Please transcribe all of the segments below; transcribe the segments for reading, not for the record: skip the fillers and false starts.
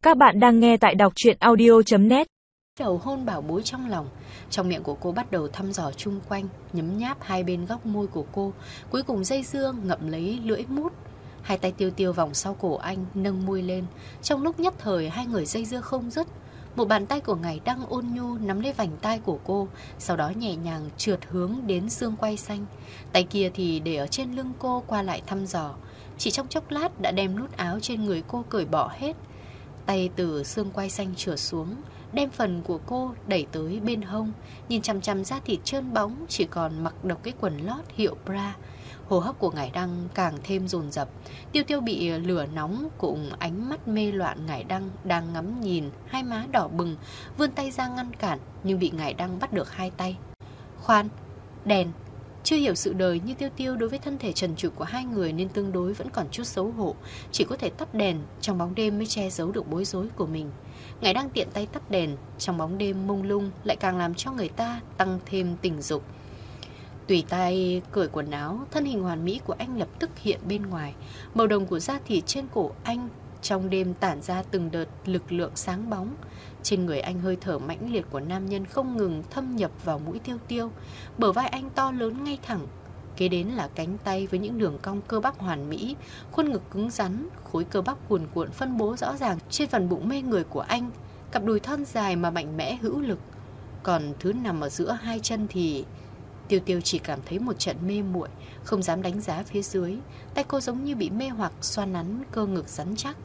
Các bạn đang nghe tại đọc truyện audio.net. Đầu hôn bảo bối trong lòng. Trong miệng của cô bắt đầu thăm dò chung quanh, nhấm nháp hai bên góc môi của cô. Cuối cùng dây dưa ngậm lấy lưỡi mút. Hai tay Tiêu Tiêu vòng sau cổ anh, nâng môi lên. Trong lúc nhất thời hai người dây dưa không dứt. Một bàn tay của Ngày Đăng ôn nhu nắm lấy vành tai của cô, sau đó nhẹ nhàng trượt hướng đến xương quai xanh. Tay kia thì để ở trên lưng cô qua lại thăm dò. Chỉ trong chốc lát đã đem nút áo trên người cô cởi bỏ hết. Tay từ xương quai xanh trượt xuống, đem phần của cô đẩy tới bên hông. Nhìn chằm chằm da thịt trơn bóng, chỉ còn mặc độc cái quần lót hiệu bra. Hô hấp của Ngải Đăng càng thêm dồn dập. Tiêu Tiêu bị lửa nóng cùng ánh mắt mê loạn Ngải Đăng đang ngắm nhìn, hai má đỏ bừng, vươn tay ra ngăn cản, nhưng bị Ngải Đăng bắt được hai tay. Khoan, đèn. Chưa hiểu sự đời như Tiêu Tiêu đối với thân thể trần trụi của hai người nên tương đối vẫn còn chút xấu hổ. Chỉ có thể tắt đèn, trong bóng đêm mới che giấu được bối rối của mình. Ngải Đăng tiện tay tắt đèn, trong bóng đêm mông lung lại càng làm cho người ta tăng thêm tình dục. Tùy tay cởi quần áo, thân hình hoàn mỹ của anh lập tức hiện bên ngoài. Màu đồng của da thịt trên cổ anh trong đêm tản ra từng đợt lực lượng sáng bóng. Trên người anh hơi thở mãnh liệt của nam nhân không ngừng thâm nhập vào mũi Tiêu Tiêu. Bờ vai anh to lớn ngay thẳng, kế đến là cánh tay với những đường cong cơ bắp hoàn mỹ, khuôn ngực cứng rắn, khối cơ bắp cuồn cuộn phân bố rõ ràng trên phần bụng mê người của anh, cặp đùi thon dài mà mạnh mẽ hữu lực. Còn thứ nằm ở giữa hai chân thì Tiêu Tiêu chỉ cảm thấy một trận mê muội, không dám đánh giá phía dưới. Tay cô giống như bị mê hoặc xoa nắn cơ ngực rắn chắc.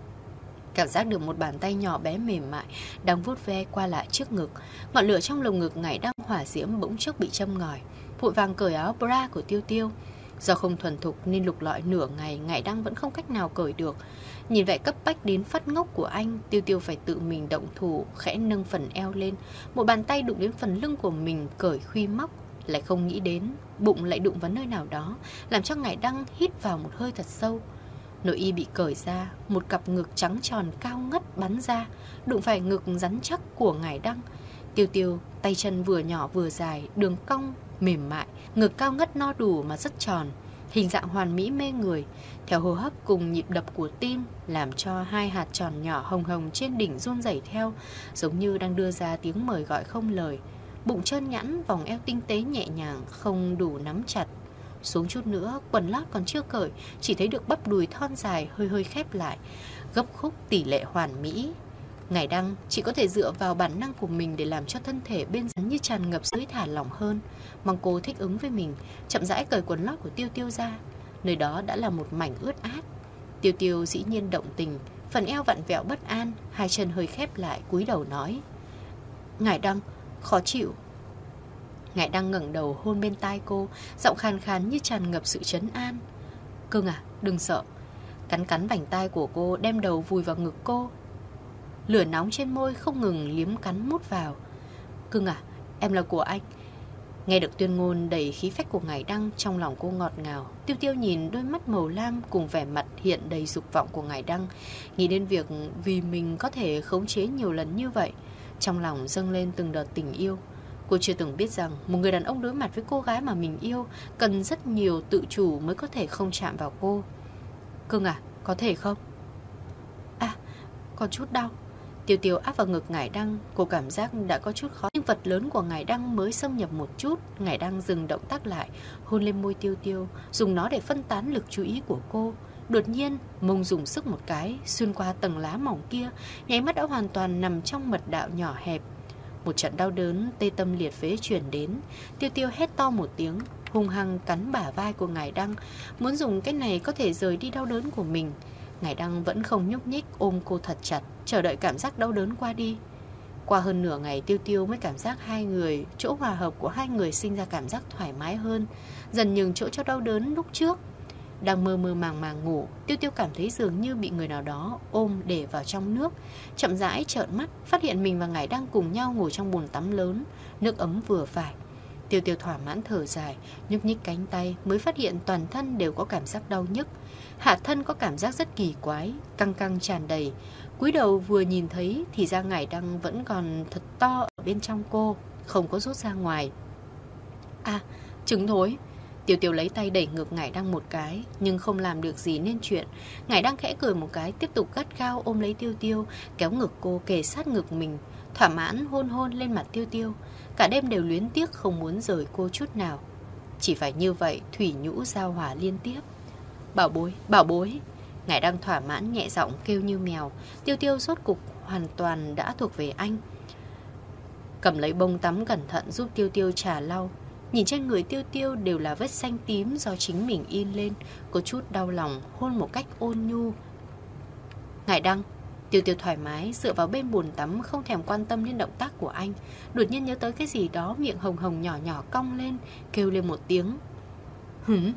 Cảm giác được một bàn tay nhỏ bé mềm mại đang vuốt ve qua lại trước ngực. Ngọn lửa trong lồng ngực Ngải Đăng hỏa diễm bỗng chốc bị châm ngòi. Vội vàng cởi áo bra của Tiêu Tiêu. Do không thuần thục nên lục lọi nửa ngày Ngải Đăng vẫn không cách nào cởi được. Nhìn vẻ cấp bách đến phát ngốc của anh, Tiêu Tiêu phải tự mình động thủ, khẽ nâng phần eo lên. Một bàn tay đụng đến phần lưng của mình cởi khuy móc. Lại không nghĩ đến bụng lại đụng vào nơi nào đó, làm cho Ngải Đăng hít vào một hơi thật sâu. Nội y bị cởi ra, một cặp ngực trắng tròn cao ngất bắn ra, đụng phải ngực rắn chắc của Ngải Đăng. Tiêu Tiêu, tay chân vừa nhỏ vừa dài, đường cong mềm mại, ngực cao ngất no đủ mà rất tròn, hình dạng hoàn mỹ mê người. Theo hô hấp cùng nhịp đập của tim, làm cho hai hạt tròn nhỏ hồng hồng trên đỉnh run rẩy theo, giống như đang đưa ra tiếng mời gọi không lời. Bụng trơn nhẵn, vòng eo tinh tế nhẹ nhàng, không đủ nắm chặt. Xuống chút nữa, quần lót còn chưa cởi, chỉ thấy được bắp đùi thon dài hơi hơi khép lại, gấp khúc tỷ lệ hoàn mỹ. Ngải Đăng chỉ có thể dựa vào bản năng của mình để làm cho thân thể bên dưới như tràn ngập dưới thả lỏng hơn. Mong cô thích ứng với mình, chậm rãi cởi quần lót của Tiêu Tiêu ra. Nơi đó đã là một mảnh ướt át. Tiêu Tiêu dĩ nhiên động tình, phần eo vặn vẹo bất an, hai chân hơi khép lại, cúi đầu nói: Ngải Đăng, khó chịu. Ngải Đăng ngẩng đầu hôn bên tai cô, giọng khàn khàn như tràn ngập sự trấn an. Cưng à, đừng sợ. Cắn cắn vành tai của cô, đem đầu vùi vào ngực cô. Lửa nóng trên môi không ngừng liếm cắn mút vào. Cưng à, em là của anh. Nghe được tuyên ngôn đầy khí phách của Ngải Đăng, trong lòng cô ngọt ngào. Tiêu Tiêu nhìn đôi mắt màu lam cùng vẻ mặt hiện đầy dục vọng của Ngải Đăng, nghĩ đến việc vì mình có thể khống chế nhiều lần như vậy, trong lòng dâng lên từng đợt tình yêu. Cô chưa từng biết rằng một người đàn ông đối mặt với cô gái mà mình yêu cần rất nhiều tự chủ mới có thể không chạm vào cô. Cưng à, có thể không? À, có chút đau. Tiêu Tiêu áp vào ngực Ngải Đăng, cô cảm giác đã có chút khó. Nhưng vật lớn của Ngải Đăng mới xâm nhập một chút. Ngải Đăng dừng động tác lại, hôn lên môi Tiêu Tiêu, dùng nó để phân tán lực chú ý của cô. Đột nhiên, mông dùng sức một cái, xuyên qua tầng lá mỏng kia, nháy mắt đã hoàn toàn nằm trong mật đạo nhỏ hẹp. Một trận đau đớn tê tâm liệt phế chuyển đến. Tiêu Tiêu hét to một tiếng, hung hăng cắn bả vai của Ngải Đăng, muốn dùng cái này có thể rời đi đau đớn của mình. Ngải Đăng vẫn không nhúc nhích, ôm cô thật chặt, chờ đợi cảm giác đau đớn qua đi. Qua hơn nửa ngày, Tiêu Tiêu mới cảm giác hai người, chỗ hòa hợp của hai người sinh ra cảm giác thoải mái hơn, dần nhường chỗ cho đau đớn lúc trước. Đang mơ mơ màng màng ngủ, Tiêu Tiêu cảm thấy dường như bị người nào đó ôm để vào trong nước. Chậm rãi trợn mắt, phát hiện mình và Ngải Đăng cùng nhau ngồi trong bồn tắm lớn, nước ấm vừa phải. Tiêu Tiêu thỏa mãn thở dài, nhúc nhích cánh tay, mới phát hiện toàn thân đều có cảm giác đau nhức. Hạ thân có cảm giác rất kỳ quái, căng căng tràn đầy. Cúi đầu vừa nhìn thấy thì da Ngải Đăng vẫn còn thật to ở bên trong cô, không có rút ra ngoài. À, trứng thối. Tiêu Tiêu lấy tay đẩy ngược Ngải Đăng một cái, nhưng không làm được gì nên chuyện. Ngải Đăng khẽ cười một cái, tiếp tục gắt gao ôm lấy Tiêu Tiêu, kéo ngực cô kề sát ngực mình, thỏa mãn hôn hôn lên mặt Tiêu Tiêu. Cả đêm đều luyến tiếc không muốn rời cô chút nào. Chỉ phải như vậy, thủy nhũ giao hòa liên tiếp. Bảo bối, bảo bối. Ngải Đăng thỏa mãn nhẹ giọng kêu như mèo. Tiêu Tiêu rốt cục hoàn toàn đã thuộc về anh. Cầm lấy bông tắm cẩn thận giúp Tiêu Tiêu chà lau. Nhìn trên người Tiêu Tiêu đều là vết xanh tím do chính mình in lên. Có chút đau lòng, hôn một cách ôn nhu. Ngải Đăng. Tiêu Tiêu thoải mái dựa vào bên bồn tắm, không thèm quan tâm đến động tác của anh. Đột nhiên nhớ tới cái gì đó, miệng hồng hồng nhỏ nhỏ cong lên, kêu lên một tiếng. Hửm.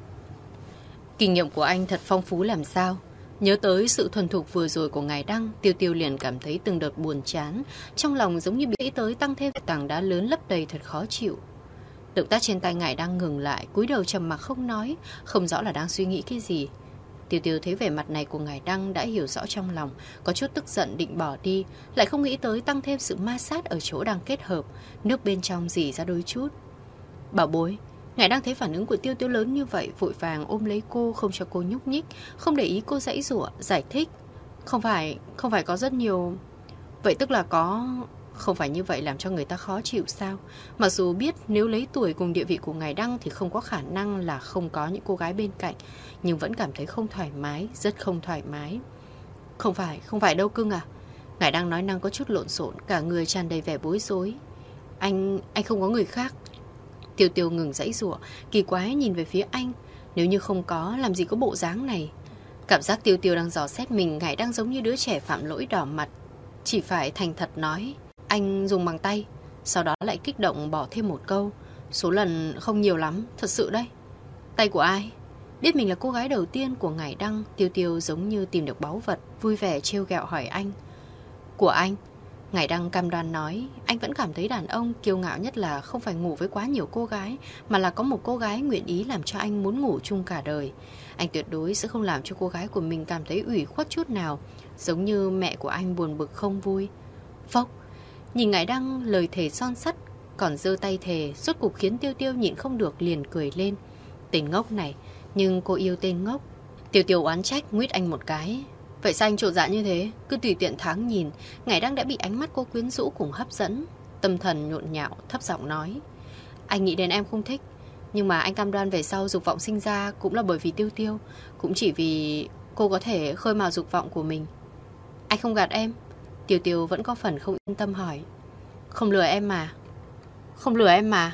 Kinh nghiệm của anh thật phong phú làm sao. Nhớ tới sự thuần thục vừa rồi của Ngải Đăng, Tiêu Tiêu liền cảm thấy từng đợt buồn chán. Trong lòng giống như bị nghĩ tới tăng thêm tảng đá lớn lấp đầy, thật khó chịu. Động tác trên tay Ngải Đăng ngừng lại, cúi đầu trầm mặc không nói, không rõ là đang suy nghĩ cái gì. Tiêu Tiêu thấy vẻ mặt này của Ngải Đăng đã hiểu rõ trong lòng, có chút tức giận định bỏ đi, lại không nghĩ tới tăng thêm sự ma sát ở chỗ đang kết hợp, nước bên trong rỉ ra đôi chút. Bảo bối. Ngải Đăng thấy phản ứng của Tiêu Tiêu lớn như vậy, vội vàng ôm lấy cô, không cho cô nhúc nhích, không để ý cô giãy giụa, giải thích. Không phải có rất nhiều. Vậy tức là có. Không phải như vậy làm cho người ta khó chịu sao? Mặc dù biết nếu lấy tuổi cùng địa vị của Ngải Đăng thì không có khả năng là không có những cô gái bên cạnh, nhưng vẫn cảm thấy không thoải mái, rất không thoải mái. Không phải đâu cưng à. Ngải Đăng nói năng có chút lộn xộn, cả người tràn đầy vẻ bối rối. Anh không có người khác. Tiêu Tiêu ngừng giãy giụa, kỳ quái nhìn về phía anh. Nếu như không có, làm gì có bộ dáng này. Cảm giác Tiêu Tiêu đang dò xét mình, Ngải Đăng giống như đứa trẻ phạm lỗi đỏ mặt, chỉ phải thành thật nói. Anh dùng bằng tay. Sau đó lại kích động bỏ thêm một câu. Số lần không nhiều lắm, thật sự đấy. Tay của ai? Biết mình là cô gái đầu tiên của Ngải Đăng, Tiêu Tiêu giống như tìm được báu vật, vui vẻ trêu ghẹo hỏi anh. Của anh. Ngải Đăng cam đoan nói. Anh vẫn cảm thấy đàn ông kiêu ngạo nhất là không phải ngủ với quá nhiều cô gái, mà là có một cô gái nguyện ý làm cho anh muốn ngủ chung cả đời. Anh tuyệt đối sẽ không làm cho cô gái của mình cảm thấy ủy khuất chút nào, giống như mẹ của anh buồn bực không vui. Phốc. Nhìn Ngải Đăng lời thề son sắt, còn giơ tay thề, rốt cục khiến Tiêu Tiêu nhịn không được liền cười lên. Tên ngốc này, nhưng cô yêu tên ngốc. Tiêu Tiêu oán trách nguyết anh một cái. Vậy sao anh trộn dạ như thế? Cứ tùy tiện thoáng nhìn. Ngải Đăng đã bị ánh mắt cô quyến rũ cùng hấp dẫn. Tâm thần nhộn nhạo, thấp giọng nói. Anh nghĩ đến em không thích, nhưng mà anh cam đoan về sau dục vọng sinh ra cũng là bởi vì Tiêu Tiêu, cũng chỉ vì cô có thể khơi mào dục vọng của mình. Anh không gạt em. Tiêu Tiêu vẫn có phần không yên tâm hỏi. Không lừa em mà. Không lừa em mà.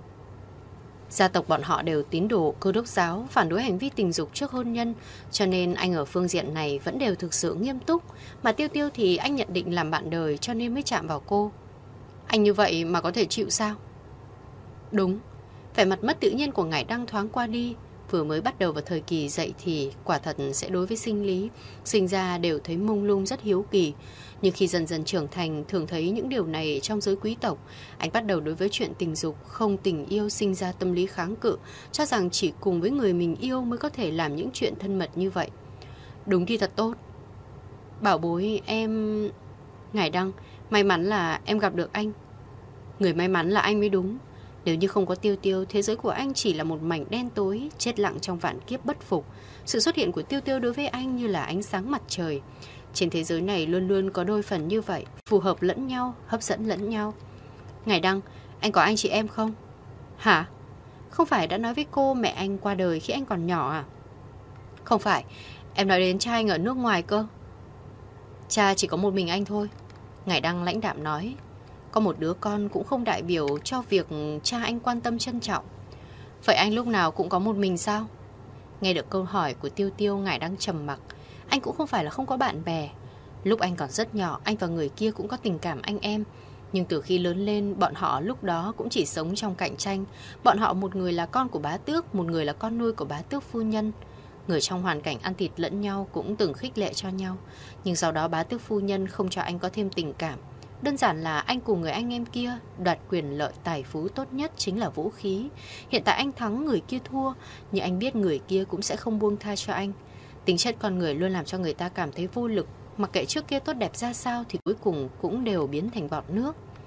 Gia tộc bọn họ đều tín đồ Cơ đốc giáo, phản đối hành vi tình dục trước hôn nhân, cho nên anh ở phương diện này vẫn đều thực sự nghiêm túc. Mà Tiêu Tiêu thì anh nhận định làm bạn đời, cho nên mới chạm vào cô. Anh như vậy mà có thể chịu sao? Đúng. Vẻ mặt mất tự nhiên của Ngải Đăng thoáng qua đi. Vừa mới bắt đầu vào thời kỳ dậy thì quả thật sẽ đối với sinh lý, sinh ra đều thấy mông lung rất hiếu kỳ. Nhưng khi dần dần trưởng thành, thường thấy những điều này trong giới quý tộc. Anh bắt đầu đối với chuyện tình dục, không tình yêu sinh ra tâm lý kháng cự, cho rằng chỉ cùng với người mình yêu mới có thể làm những chuyện thân mật như vậy. Đúng thì thật tốt. Bảo bối em... Ngải Đăng, may mắn là em gặp được anh. Người may mắn là anh mới đúng. Nếu như không có Tiêu Tiêu, thế giới của anh chỉ là một mảnh đen tối, chết lặng trong vạn kiếp bất phục. Sự xuất hiện của Tiêu Tiêu đối với anh như là ánh sáng mặt trời. Trên thế giới này luôn luôn có đôi phần như vậy, phù hợp lẫn nhau, hấp dẫn lẫn nhau. Ngải Đăng, anh có anh chị em không? Hả? Không phải đã nói với cô mẹ anh qua đời khi anh còn nhỏ à? Không phải, em nói đến cha anh ở nước ngoài cơ. Cha chỉ có một mình anh thôi. Ngải Đăng lãnh đạm nói. Có một đứa con cũng không đại biểu cho việc cha anh quan tâm trân trọng. Vậy anh lúc nào cũng có một mình sao? Nghe được câu hỏi của Tiêu Tiêu, Ngải Đăng trầm mặc. Anh cũng không phải là không có bạn bè. Lúc anh còn rất nhỏ, anh và người kia cũng có tình cảm anh em. Nhưng từ khi lớn lên, bọn họ lúc đó cũng chỉ sống trong cạnh tranh. Bọn họ một người là con của bá tước, một người là con nuôi của bá tước phu nhân. Người trong hoàn cảnh ăn thịt lẫn nhau cũng từng khích lệ cho nhau. Nhưng sau đó bá tước phu nhân không cho anh có thêm tình cảm. Đơn giản là anh cùng người anh em kia đoạt quyền lợi tài phú tốt nhất chính là vũ khí. Hiện tại anh thắng, người kia thua, nhưng anh biết người kia cũng sẽ không buông tha cho anh. Tính chất con người luôn làm cho người ta cảm thấy vô lực. Mặc kệ trước kia tốt đẹp ra sao thì cuối cùng cũng đều biến thành bọt nước.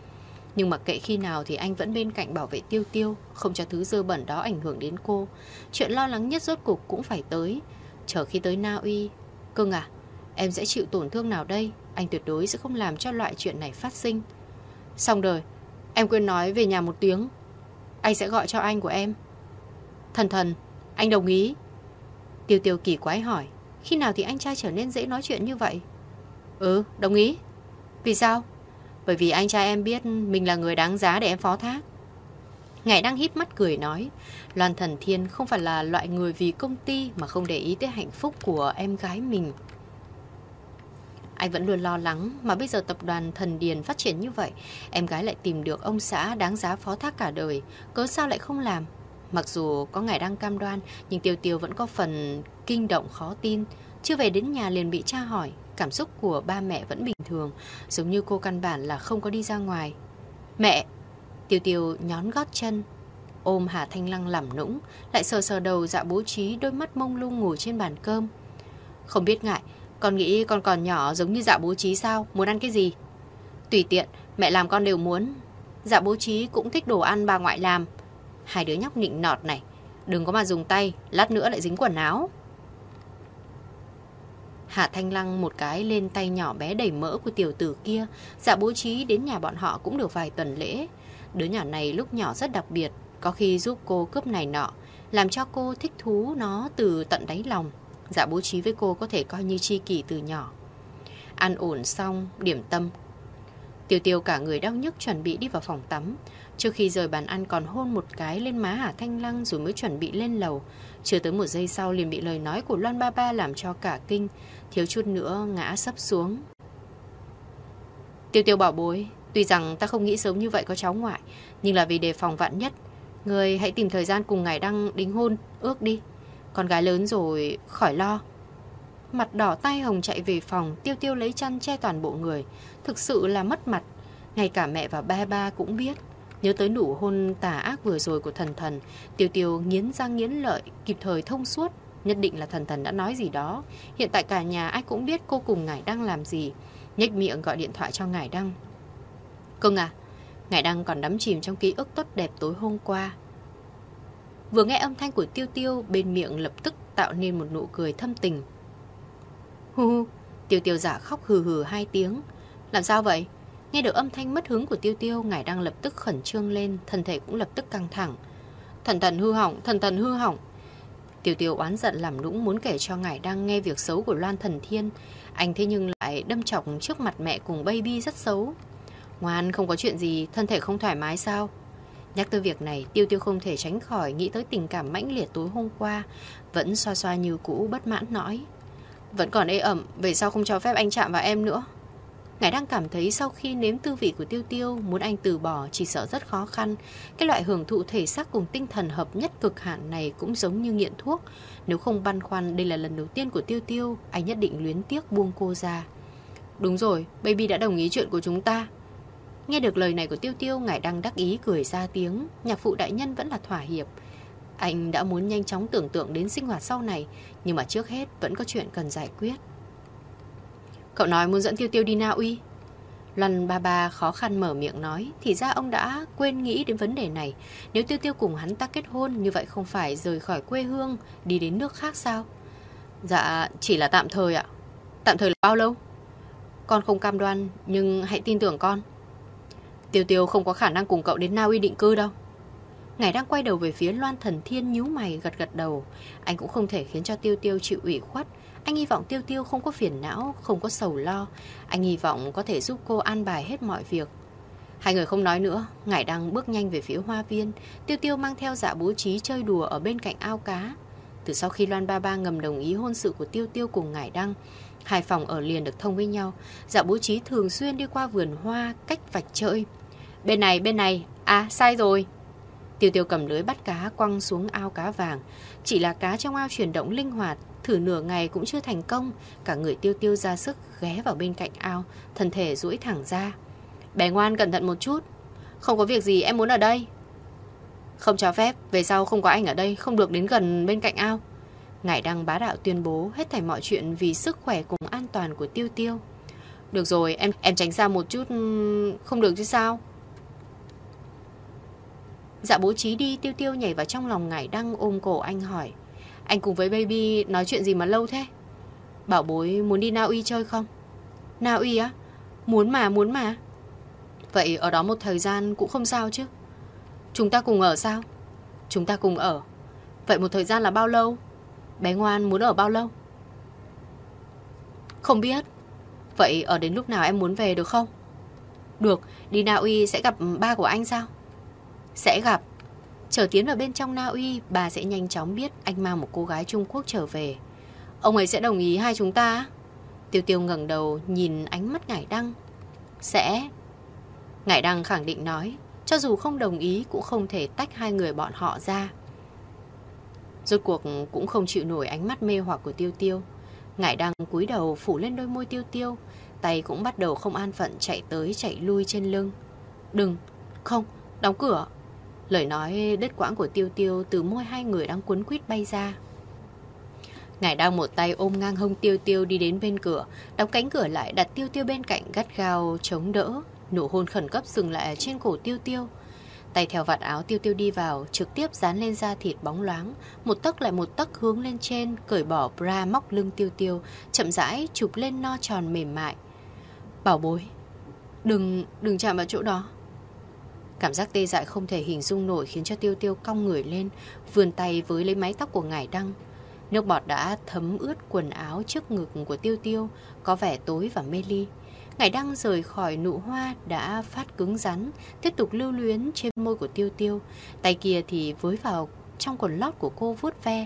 Nhưng mặc kệ khi nào thì anh vẫn bên cạnh bảo vệ Tiêu Tiêu, không cho thứ dơ bẩn đó ảnh hưởng đến cô. Chuyện lo lắng nhất rốt cục cũng phải tới. Chờ khi tới Na Uy. Cưng à, em sẽ chịu tổn thương nào đây? Anh tuyệt đối sẽ không làm cho loại chuyện này phát sinh. Xong rồi, em quên nói về nhà một tiếng. Anh sẽ gọi cho anh của em. Thần, anh đồng ý. Tiêu Tiêu kỳ quái hỏi, khi nào thì anh trai trở nên dễ nói chuyện như vậy? Ừ, đồng ý. Vì sao? Bởi vì anh trai em biết mình là người đáng giá để em phó thác. Ngải đang híp mắt cười nói, Loan Thần Thiên không phải là loại người vì công ty mà không để ý tới hạnh phúc của em gái mình. Anh vẫn luôn lo lắng, mà bây giờ tập đoàn Thần Điền phát triển như vậy, em gái lại tìm được ông xã đáng giá phó thác cả đời, cớ sao lại không làm? Mặc dù có Ngải đang cam đoan, nhưng Tiêu Tiêu vẫn có phần kinh động khó tin. Chưa về đến nhà liền bị cha hỏi, cảm xúc của ba mẹ vẫn bình thường, giống như cô căn bản là không có đi ra ngoài. Mẹ! Tiêu Tiêu nhón gót chân, ôm Hà Thanh Lăng làm nũng, lại sờ sờ đầu Dạ Bố Trí đôi mắt mông lung ngồi trên bàn cơm. Không biết ngại, con nghĩ con còn nhỏ giống như Dạ Bố Trí sao? Muốn ăn cái gì? Tùy tiện, mẹ làm con đều muốn. Dạ Bố Trí cũng thích đồ ăn bà ngoại làm. Hai đứa nhóc nịnh nọt này, đừng có mà dùng tay, lát nữa lại dính quần áo. Hạ Thanh Lăng một cái lên tay nhỏ bé đầy mỡ của tiểu tử kia. Dạ Bố Trí đến nhà bọn họ cũng được vài tuần lễ. Đứa nhỏ này lúc nhỏ rất đặc biệt, có khi giúp cô cướp này nọ, làm cho cô thích thú nó từ tận đáy lòng. Dạ Bố Trí với cô có thể coi như tri kỷ từ nhỏ. Ăn ổn xong, điểm tâm. Tiêu Tiêu cả người đau nhức chuẩn bị đi vào phòng tắm. Trước khi rời bàn ăn còn hôn một cái lên má Hà Thanh Lăng rồi mới chuẩn bị lên lầu. Chưa tới một giây sau liền bị lời nói của Loan Ba Ba làm cho cả kinh, thiếu chút nữa ngã sấp xuống. Tiêu Tiêu bảo bối, tuy rằng ta không nghĩ sớm như vậy có cháu ngoại, nhưng là vì đề phòng vạn nhất, người hãy tìm thời gian cùng Ngải Đăng đính hôn, ước đi. Con gái lớn rồi, khỏi lo. Mặt đỏ tai hồng chạy về phòng, Tiêu Tiêu lấy chăn che toàn bộ người. Thực sự là mất mặt. Ngay cả mẹ và ba ba cũng biết. Nhớ tới nụ hôn tà ác vừa rồi của Thần, Tiêu Tiêu nghiến răng nghiến lợi, kịp thời thông suốt. Nhất định là Thần đã nói gì đó. Hiện tại cả nhà ai cũng biết cô cùng Ngải Đăng làm gì. Nhếch miệng gọi điện thoại cho Ngải Đăng. Cưng à, Ngải Đăng còn đắm chìm trong ký ức tốt đẹp tối hôm qua. Vừa nghe âm thanh của Tiêu Tiêu, bên miệng lập tức tạo nên một nụ cười thâm tình. Hu hu, Tiêu Tiêu giả khóc hừ hừ 2 tiếng. Làm sao vậy? Nghe được âm thanh mất hứng của Tiêu Tiêu, Ngải Đăng lập tức khẩn trương lên, thân thể cũng lập tức căng thẳng. Thần hư hỏng, thần hư hỏng. Tiêu Tiêu oán giận làm nũng muốn kể cho Ngải Đăng nghe việc xấu của Loan Thần Thiên. Anh thế nhưng lại đâm chọc trước mặt mẹ cùng baby rất xấu. Ngoan, không có chuyện gì, thân thể không thoải mái sao? Nhắc tới việc này, Tiêu Tiêu không thể tránh khỏi nghĩ tới tình cảm mãnh liệt tối hôm qua. Vẫn xoa xoa như cũ, bất mãn nói. Vẫn còn ê ẩm, về sau không cho phép anh chạm vào em nữa. Ngải đang cảm thấy sau khi nếm tư vị của Tiêu Tiêu, muốn anh từ bỏ chỉ sợ rất khó khăn. Cái loại hưởng thụ thể xác cùng tinh thần hợp nhất cực hạn này cũng giống như nghiện thuốc. Nếu không băn khoăn đây là lần đầu tiên của Tiêu Tiêu, anh nhất định luyến tiếc buông cô ra. Đúng rồi, baby đã đồng ý chuyện của chúng ta. Nghe được lời này của Tiêu Tiêu, Ngải đang đắc ý cười ra tiếng. Nhạc phụ đại nhân vẫn là thỏa hiệp. Anh đã muốn nhanh chóng tưởng tượng đến sinh hoạt sau này, nhưng mà trước hết vẫn có chuyện cần giải quyết. Cậu nói muốn dẫn Tiêu Tiêu đi Na Uy. Loan Ba Ba khó khăn mở miệng nói. Thì ra ông đã quên nghĩ đến vấn đề này. Nếu Tiêu Tiêu cùng hắn ta kết hôn, như vậy không phải rời khỏi quê hương đi đến nước khác sao? Dạ chỉ là tạm thời ạ. Tạm thời là bao lâu? Con không cam đoan, nhưng hãy tin tưởng con. Tiêu Tiêu không có khả năng cùng cậu đến Na Uy định cư đâu. Ngải đang quay đầu về phía Loan Thần Thiên, nhíu mày gật gật đầu. Anh cũng không thể khiến cho Tiêu Tiêu chịu ủy khuất. Anh hy vọng Tiêu Tiêu không có phiền não, không có sầu lo. Anh hy vọng có thể giúp cô an bài hết mọi việc. Hai người không nói nữa, Ngải đang bước nhanh về phía hoa viên. Tiêu Tiêu mang theo Dạ Bố Trí chơi đùa ở bên cạnh ao cá. Từ sau khi Loan Ba Ba ngầm đồng ý hôn sự của Tiêu Tiêu cùng Ngải Đăng, hai phòng ở liền được thông với nhau. Dạ Bố Trí thường xuyên đi qua vườn hoa cách vạch chơi. Bên này, à sai rồi. Tiêu Tiêu cầm lưới bắt cá quăng xuống ao cá vàng. Chỉ là cá trong ao chuyển động linh hoạt, thử nửa ngày cũng chưa thành công. Cả người Tiêu Tiêu ra sức ghé vào bên cạnh ao, thân thể duỗi thẳng ra. Bé ngoan cẩn thận một chút. Không có việc gì, em muốn ở đây. Không cho phép, về sau không có anh ở đây, không được đến gần bên cạnh ao. Ngải Đăng bá đạo tuyên bố hết thảy mọi chuyện vì sức khỏe cùng an toàn của Tiêu Tiêu. Được rồi, em tránh xa một chút, không được chứ sao? Dạ bố trí đi. Tiêu Tiêu nhảy vào trong lòng Ngải Đăng, ôm cổ anh hỏi: Anh cùng với baby nói chuyện gì mà lâu thế? Bảo bối muốn đi Na Uy chơi không? Na Uy á? Muốn mà. Vậy ở đó một thời gian cũng không sao chứ? Chúng ta cùng ở sao? Chúng ta cùng ở. Vậy một thời gian là bao lâu? Bé ngoan muốn ở bao lâu? Không biết. Vậy ở đến lúc nào em muốn về được không? Được. Đi Na Uy sẽ gặp ba của anh sao? Sẽ gặp. Trở tiến vào bên trong Na Uy, bà sẽ nhanh chóng biết anh mang một cô gái Trung Quốc trở về. Ông ấy sẽ đồng ý hai chúng ta? Tiêu Tiêu ngẩng đầu nhìn ánh mắt Ngải Đăng. Sẽ. Ngải Đăng khẳng định nói, cho dù không đồng ý cũng không thể tách hai người bọn họ ra. Rốt cuộc cũng không chịu nổi ánh mắt mê hoặc của Tiêu Tiêu. Ngải Đăng cúi đầu phủ lên đôi môi Tiêu Tiêu, tay cũng bắt đầu không an phận chạy tới chạy lui trên lưng. Đừng, không, đóng cửa. Lời nói đứt quãng của Tiêu Tiêu từ môi hai người đang quấn quýt bay ra. Ngải Đăng một tay ôm ngang hông Tiêu Tiêu đi đến bên cửa, đóng cánh cửa lại, đặt Tiêu Tiêu bên cạnh gắt gao chống đỡ. Nụ hôn khẩn cấp dừng lại trên cổ Tiêu Tiêu. Tay theo vạt áo Tiêu Tiêu đi vào, trực tiếp dán lên da thịt bóng loáng, một tấc lại một tấc hướng lên trên, cởi bỏ bra móc lưng Tiêu Tiêu, chậm rãi chụp lên no tròn mềm mại. Bảo bối, đừng chạm vào chỗ đó. Cảm giác tê dại không thể hình dung nổi khiến cho Tiêu Tiêu cong người lên, vươn tay với lấy mái tóc của Ngải Đăng. Nước bọt đã thấm ướt quần áo trước ngực của Tiêu Tiêu, có vẻ tối và mê ly. Ngải Đăng rời khỏi nụ hoa đã phát cứng rắn, tiếp tục lưu luyến trên môi của Tiêu Tiêu. Tay kia thì với vào trong quần lót của cô vuốt ve.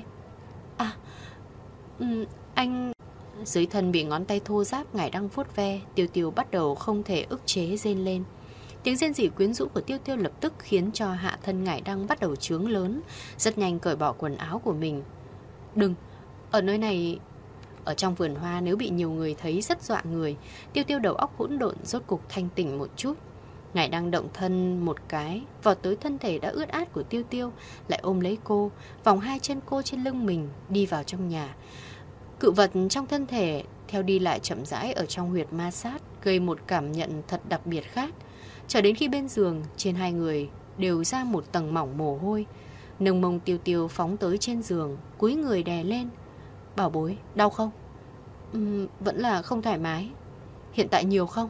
Anh... Dưới thân bị ngón tay thô ráp Ngải Đăng vuốt ve, Tiêu Tiêu bắt đầu không thể ức chế rên lên. Tiếng rên rỉ quyến rũ của Tiêu Tiêu lập tức khiến cho hạ thân Ngải Đăng bắt đầu chướng lớn, rất nhanh cởi bỏ quần áo của mình. Đừng, ở nơi này... Ở trong vườn hoa nếu bị nhiều người thấy rất dọa người. Tiêu Tiêu đầu óc hỗn độn rốt cục thanh tỉnh một chút. Ngải Đăng động thân một cái vọt tới thân thể đã ướt át của Tiêu Tiêu, lại ôm lấy cô, vòng hai chân cô trên lưng mình, đi vào trong nhà. Cự vật trong thân thể theo đi lại chậm rãi ở trong huyệt ma sát, gây một cảm nhận thật đặc biệt khác. Cho đến khi bên giường, trên hai người đều ra một tầng mỏng mồ hôi. Nâng mông Tiêu Tiêu phóng tới trên giường, cúi người đè lên. Bảo bối, đau không? Vẫn là không thoải mái. Hiện tại nhiều không?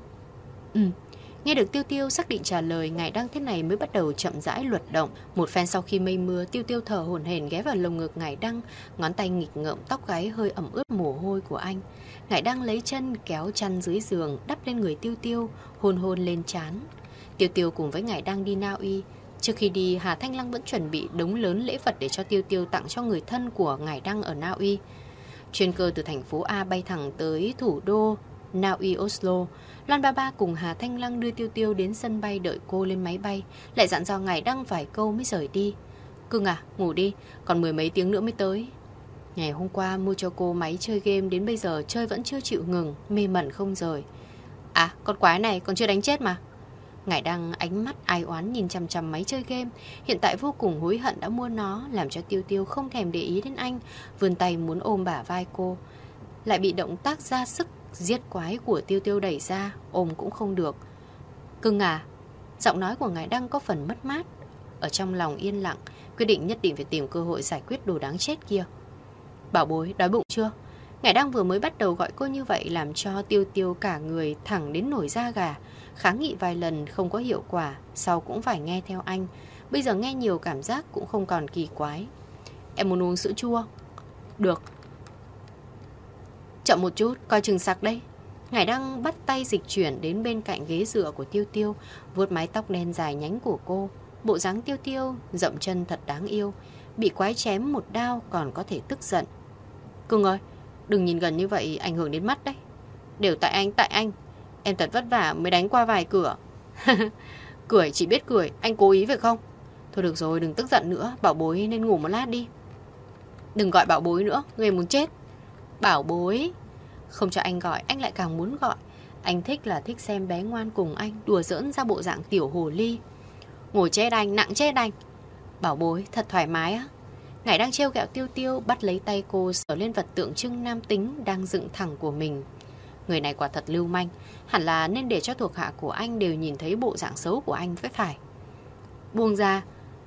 Nghe được Tiêu Tiêu xác định trả lời, Ngải Đăng thế này mới bắt đầu chậm rãi luật động. Một phen sau khi mây mưa, Tiêu Tiêu thở hổn hển ghé vào lồng ngực Ngải Đăng, ngón tay nghịch ngợm tóc gáy hơi ẩm ướt mồ hôi của anh. Ngải Đăng lấy chân kéo chăn dưới giường đắp lên người Tiêu Tiêu, hôn hôn lên trán. Tiêu Tiêu cùng với Ngải Đăng đi Na Uy. Trước khi đi, Hà Thanh Lăng vẫn chuẩn bị đống lớn lễ vật để cho Tiêu Tiêu tặng cho người thân của Ngải Đăng ở Na Uy. Chuyên cơ từ thành phố A bay thẳng tới thủ đô Na Uy Oslo. Loan Ba Ba cùng Hà Thanh Lăng đưa Tiêu Tiêu đến sân bay đợi cô lên máy bay, lại dặn dò Ngải Đăng vài câu mới rời đi. Cưng à, ngủ đi, còn 10 mấy tiếng nữa mới tới. Ngày hôm qua mua cho cô máy chơi game, đến bây giờ chơi vẫn chưa chịu ngừng, mê mẩn không rời. À, con quái này còn chưa đánh chết mà. Ngải Đăng ánh mắt ai oán nhìn chằm chằm máy chơi game, hiện tại vô cùng hối hận đã mua nó, làm cho Tiêu Tiêu không thèm để ý đến anh, vươn tay muốn ôm bả vai cô, lại bị động tác ra sức giết quái của Tiêu Tiêu đẩy ra, ôm cũng không được. Cưng à. Giọng nói của Ngải Đăng có phần mất mát. Ở trong lòng yên lặng, quyết định nhất định phải tìm cơ hội giải quyết đồ đáng chết kia. Bảo bối, đói bụng chưa? Ngải Đăng vừa mới bắt đầu gọi cô như vậy làm cho Tiêu Tiêu cả người thẳng đến nổi da gà. Kháng nghị vài lần không có hiệu quả, sau cũng phải nghe theo anh. Bây giờ nghe nhiều cảm giác cũng không còn kỳ quái. Em muốn uống sữa chua? Được. Chậm một chút, coi chừng sặc đây. Ngải Đăng bắt tay dịch chuyển đến bên cạnh ghế dựa của Tiêu Tiêu, vuốt mái tóc đen dài nhánh của cô. Bộ dáng Tiêu Tiêu rậm chân thật đáng yêu, bị quái chém một đao còn có thể tức giận. Cưng ơi, đừng nhìn gần như vậy, ảnh hưởng đến mắt đấy. Đều tại anh. Em thật vất vả mới đánh qua vài cửa. Cười chỉ biết cười, anh cố ý phải không? Thôi được rồi, đừng tức giận nữa, bảo bối nên ngủ một lát đi. Đừng gọi bảo bối nữa, người muốn chết. Bảo bối. Không cho anh gọi, anh lại càng muốn gọi. Anh thích là thích xem bé ngoan cùng anh đùa giỡn ra bộ dạng tiểu hồ ly. Ngồi chết anh, nặng chết anh. Bảo bối, thật thoải mái á. Ngải đang trêu ghẹo Tiêu Tiêu, bắt lấy tay cô sờ lên vật tượng trưng nam tính đang dựng thẳng của mình. Người này quả thật lưu manh, hẳn là nên để cho thuộc hạ của anh đều nhìn thấy bộ dạng xấu của anh phải. Buông ra.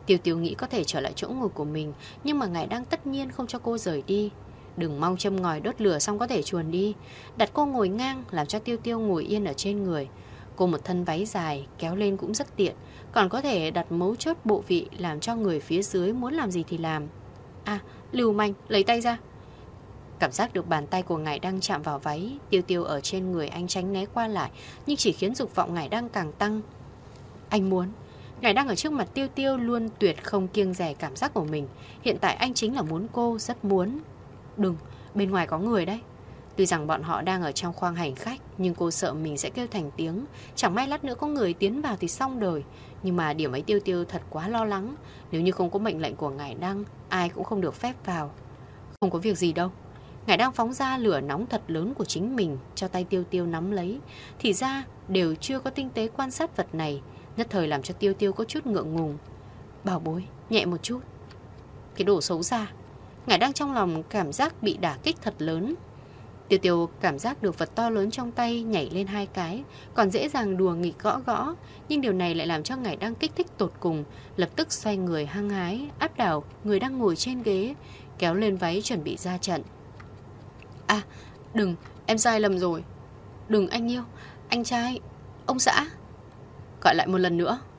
Tiêu Tiêu nghĩ có thể trở lại chỗ ngồi của mình, nhưng mà Ngải Đăng tất nhiên không cho cô rời đi. Đừng mong châm ngòi đốt lửa xong có thể chuồn đi. Đặt cô ngồi ngang, làm cho Tiêu Tiêu ngồi yên ở trên người. Cô một thân váy dài, kéo lên cũng rất tiện, còn có thể đặt mấu chốt bộ vị, làm cho người phía dưới muốn làm gì thì làm. À, lưu manh, lấy tay ra. Cảm giác được bàn tay của Ngải Đăng chạm vào váy, Tiêu Tiêu ở trên người anh tránh né qua lại, nhưng chỉ khiến dục vọng Ngải Đăng càng tăng. Anh muốn. Ngải Đăng ở trước mặt Tiêu Tiêu luôn tuyệt không kiêng dè cảm giác của mình. Hiện tại anh chính là muốn cô, rất muốn. Đừng, bên ngoài có người đấy. Tuy rằng bọn họ đang ở trong khoang hành khách, nhưng cô sợ mình sẽ kêu thành tiếng. Chẳng may lát nữa có người tiến vào thì xong đời. Nhưng mà điểm ấy Tiêu Tiêu thật quá lo lắng. Nếu như không có mệnh lệnh của Ngải Đăng, ai cũng không được phép vào. Không có việc gì đâu. Ngải Đăng phóng ra lửa nóng thật lớn của chính mình, cho tay Tiêu Tiêu nắm lấy. Thì ra đều chưa có tinh tế quan sát vật này, nhất thời làm cho Tiêu Tiêu có chút ngượng ngùng. Bảo bối, nhẹ một chút. Cái đồ xấu xa. Ngải Đăng trong lòng cảm giác bị đả kích thật lớn. Tiêu Tiêu cảm giác được vật to lớn trong tay nhảy lên 2 cái, còn dễ dàng đùa nghịch gõ gõ. Nhưng điều này lại làm cho Ngải Đăng kích thích tột cùng, lập tức xoay người hăng hái, áp đảo người đang ngồi trên ghế, kéo lên váy chuẩn bị ra trận. À, đừng, em sai lầm rồi. Đừng anh yêu, anh trai, ông xã. Gọi lại một lần nữa.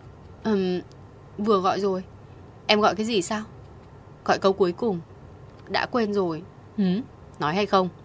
Vừa gọi rồi. Em gọi cái gì sao? Gọi câu cuối cùng. Đã quên rồi. Nói hay không?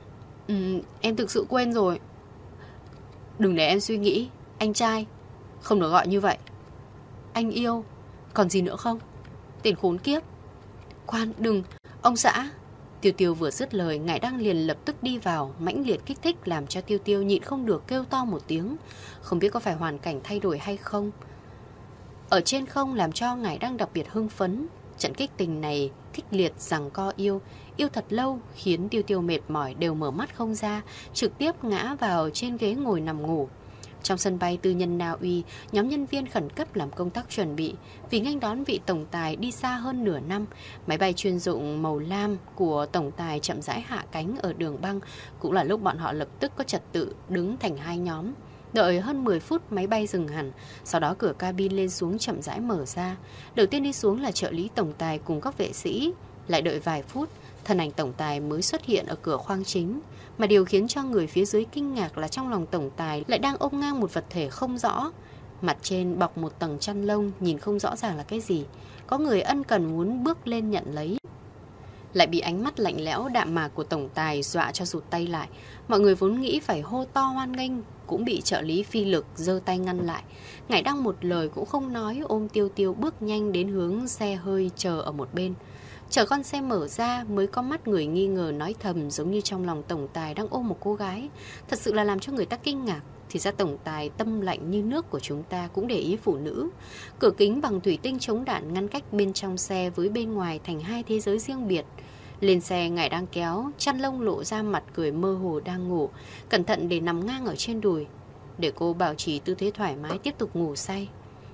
Em thực sự quên rồi. Đừng để em suy nghĩ. Anh trai, không được gọi như vậy. Anh yêu. Còn gì nữa không? Tên khốn kiếp. Khoan, đừng, ông xã. Tiêu Tiêu vừa dứt lời, Ngải Đăng liền lập tức đi vào, mãnh liệt kích thích làm cho Tiêu Tiêu nhịn không được kêu to một tiếng. Không biết có phải hoàn cảnh thay đổi hay không. Ở trên không làm cho Ngải Đăng đặc biệt hưng phấn. Trận kích tình này kích liệt giằng co yêu thật lâu, khiến Tiêu Tiêu mệt mỏi đều mở mắt không ra, trực tiếp ngã vào trên ghế ngồi nằm ngủ. Trong sân bay tư nhân Na Uy, nhóm nhân viên khẩn cấp làm công tác chuẩn bị. Vì nghênh đón vị tổng tài đi xa hơn nửa năm, máy bay chuyên dụng màu lam của tổng tài chậm rãi hạ cánh ở đường băng. Cũng là lúc bọn họ lập tức có trật tự đứng thành 2 nhóm. Đợi hơn 10 phút máy bay dừng hẳn, sau đó cửa cabin lên xuống chậm rãi mở ra. Đầu tiên đi xuống là trợ lý tổng tài cùng các vệ sĩ. Lại đợi vài phút, thân ảnh tổng tài mới xuất hiện ở cửa khoang chính. Mà điều khiến cho người phía dưới kinh ngạc là trong lòng tổng tài lại đang ôm ngang một vật thể không rõ. Mặt trên bọc một tầng chăn lông, nhìn không rõ ràng là cái gì. Có người ân cần muốn bước lên nhận lấy, lại bị ánh mắt lạnh lẽo đạm mạc của tổng tài dọa cho rụt tay lại. Mọi người vốn nghĩ phải hô to hoan nghênh, cũng bị trợ lý phi lực giơ tay ngăn lại. Ngải Đăng một lời cũng không nói, ôm Tiêu Tiêu bước nhanh đến hướng xe hơi chờ ở một bên. Chờ con xe mở ra mới có mắt người nghi ngờ nói thầm, giống như trong lòng tổng tài đang ôm một cô gái. Thật sự là làm cho người ta kinh ngạc. Thì ra tổng tài tâm lạnh như nước của chúng ta cũng để ý phụ nữ. Cửa kính bằng thủy tinh chống đạn ngăn cách bên trong xe với bên ngoài thành 2 thế giới riêng biệt. Lên xe, Ngải đang kéo chăn lông lộ ra mặt cười mơ hồ đang ngủ, cẩn thận để nằm ngang ở trên đùi, để cô bảo trì tư thế thoải mái tiếp tục ngủ say.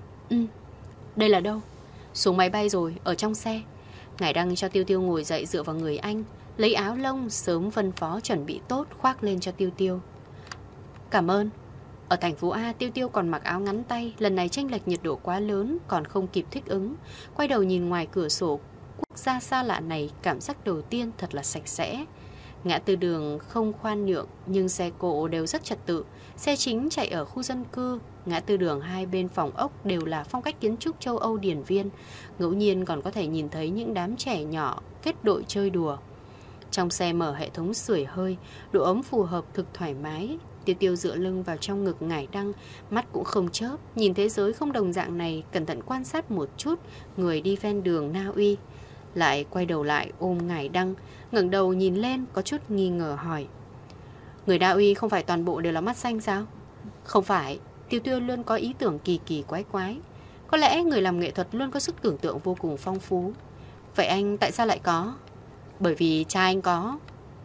Đây là đâu? Xuống máy bay rồi, ở trong xe. Ngải đang cho Tiêu Tiêu ngồi dậy dựa vào người anh, lấy áo lông sớm phân phó chuẩn bị tốt khoác lên cho Tiêu Tiêu. Cảm ơn. Ở thành phố A, Tiêu Tiêu còn mặc áo ngắn tay, lần này chênh lệch nhiệt độ quá lớn, còn không kịp thích ứng. Quay đầu nhìn ngoài cửa sổ quốc gia xa lạ này, cảm giác đầu tiên thật là sạch sẽ. Ngã tư đường không khoan nhượng, nhưng xe cộ đều rất trật tự. Xe chính chạy ở khu dân cư. Ngã tư đường hai bên phòng ốc đều là phong cách kiến trúc châu Âu điển viên. Ngẫu nhiên còn có thể nhìn thấy những đám trẻ nhỏ kết đội chơi đùa. Trong xe mở hệ thống sưởi hơi, độ ấm phù hợp thực thoải mái. Tiêu Tiêu dựa lưng vào trong ngực Ngải Đăng, mắt cũng không chớp, nhìn thế giới không đồng dạng này, cẩn thận quan sát một chút người đi ven đường Na Uy. Lại quay đầu lại ôm Ngải Đăng, ngẩng đầu nhìn lên có chút nghi ngờ hỏi: Người Na Uy không phải toàn bộ đều là mắt xanh sao? Không phải. Tiêu Tiêu luôn có ý tưởng kỳ kỳ quái quái. Có lẽ người làm nghệ thuật luôn có sức tưởng tượng vô cùng phong phú. Vậy anh tại sao lại có? Bởi vì cha anh có.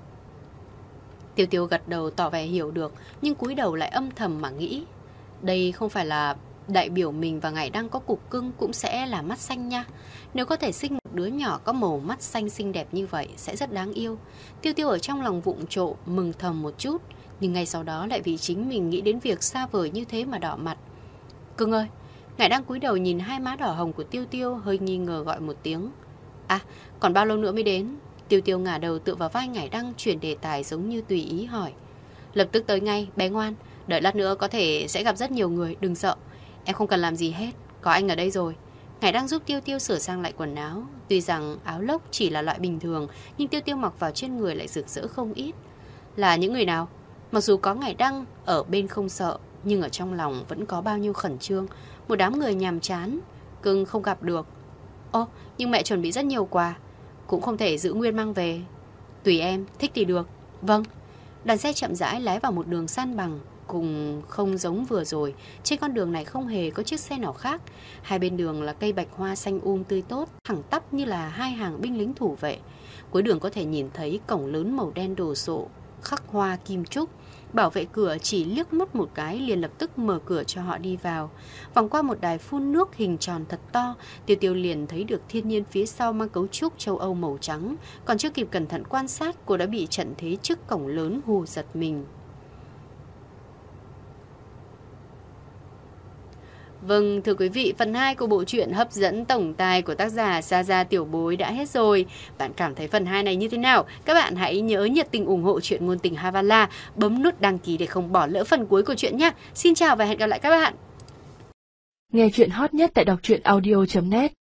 Tiêu Tiêu gật đầu tỏ vẻ hiểu được, nhưng cúi đầu lại âm thầm mà nghĩ, đây không phải là đại biểu mình và Ngải Đăng có cục cưng cũng sẽ là mắt xanh nha. Nếu có thể sinh một đứa nhỏ có màu mắt xanh xinh đẹp như vậy sẽ rất đáng yêu. Tiêu Tiêu ở trong lòng vụng trộm mừng thầm một chút, nhưng ngay sau đó lại vì chính mình nghĩ đến việc xa vời như thế mà đỏ mặt. Cưng ơi, Ngải đang cúi đầu nhìn hai má đỏ hồng của Tiêu Tiêu, hơi nghi ngờ gọi một tiếng. À, còn bao lâu nữa mới đến? Tiêu Tiêu ngả đầu tựa vào vai Ngải đang, chuyển đề tài giống như tùy ý hỏi. Lập tức tới ngay, bé ngoan. Đợi lát nữa có thể sẽ gặp rất nhiều người, đừng sợ. Em không cần làm gì hết, có anh ở đây rồi. Ngải đang giúp Tiêu Tiêu sửa sang lại quần áo. Tuy rằng áo lốc chỉ là loại bình thường, nhưng Tiêu Tiêu mặc vào trên người lại rực rỡ không ít. Là những người nào? Mặc dù có Ngải Đăng ở bên không sợ, nhưng ở trong lòng vẫn có bao nhiêu khẩn trương. Một đám người nhàm chán, cưng không gặp được. Ô, nhưng mẹ chuẩn bị rất nhiều quà, cũng không thể giữ nguyên mang về. Tùy em, thích thì được. Vâng. Đoàn xe chậm rãi lái vào một đường san bằng, cùng không giống vừa rồi. Trên con đường này không hề có chiếc xe nào khác. Hai bên đường là cây bạch hoa xanh tươi tốt, thẳng tắp như là hai hàng binh lính thủ vệ. Cuối đường có thể nhìn thấy cổng lớn màu đen đồ sộ, khắc hoa kim trúc. Bảo vệ cửa chỉ liếc mắt một cái liền lập tức mở cửa cho họ đi vào. Vòng qua một đài phun nước hình tròn thật to, Tiêu Tiêu liền thấy được thiên nhiên phía sau mang cấu trúc châu Âu màu trắng. Còn chưa kịp cẩn thận quan sát, cô đã bị trận thế trước cổng lớn hù giật mình. Vâng, thưa quý vị, phần 2 của bộ truyện hấp dẫn tổng tài của tác giả Sa Gia Tiểu Bối đã hết rồi. Bạn cảm thấy phần 2 này như thế nào? Các bạn hãy nhớ nhiệt tình ủng hộ truyện ngôn tình Havala, bấm nút đăng ký để không bỏ lỡ phần cuối của truyện nhé. Xin chào và hẹn gặp lại các bạn. Nghe truyện hot nhất tại đọc truyện audio.net.